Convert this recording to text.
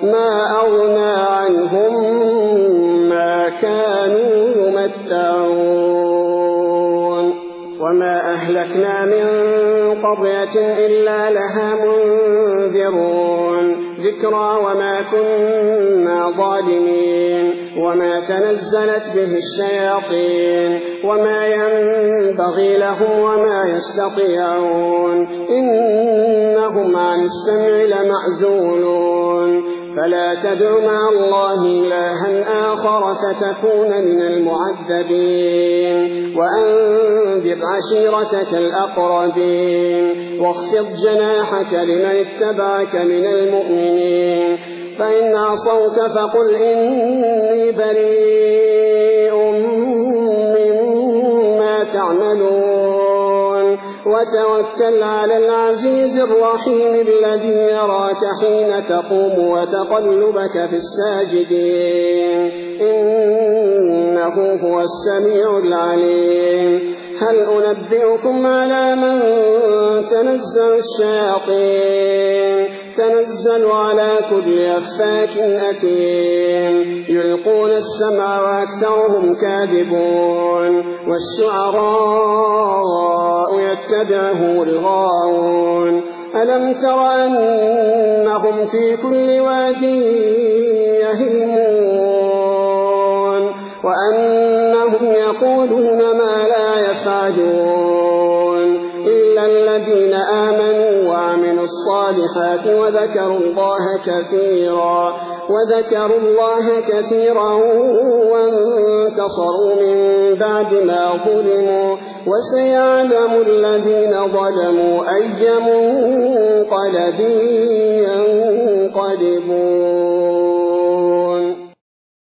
ما أغنى عنهم ما كانوا يمتعون وما أهلكنا من قرية إلا لها منذرون ذكرى وما كنا ظالمين وما تنزلت به الشياطين وما ينبغي لهم وما يستطيعون إنهم عن السمع لمعزولون فلا تدع مع الله إلها آخر فتكون من المعذبين وأنذر عشيرتك الأقربين واخفض جناحك لمن اتبعك من المؤمنين فإن عصوك فقل إني بريء مما تعملون وتوكل على العزيز الرحيم الذي يراك حين تقوم وتقلبك في الساجدين إنه هو السميع العليم هل أنبئكم على من تنزل الشياطين تنزل على كل أفاك أثيم يلقون السمع وأكثرهم كاذبون والشعراء يتبعهم الغاوون ألم تر أنهم في كل واد يهيمون وأنهم يقولون ما لا يفعلون إلا الذين آمنوا وعملوا الصالحات وذكروا الله كثيرا وانتصروا من بعد ما ظلموا وسيعلم الذين ظلموا أي منقلب ينقلبون.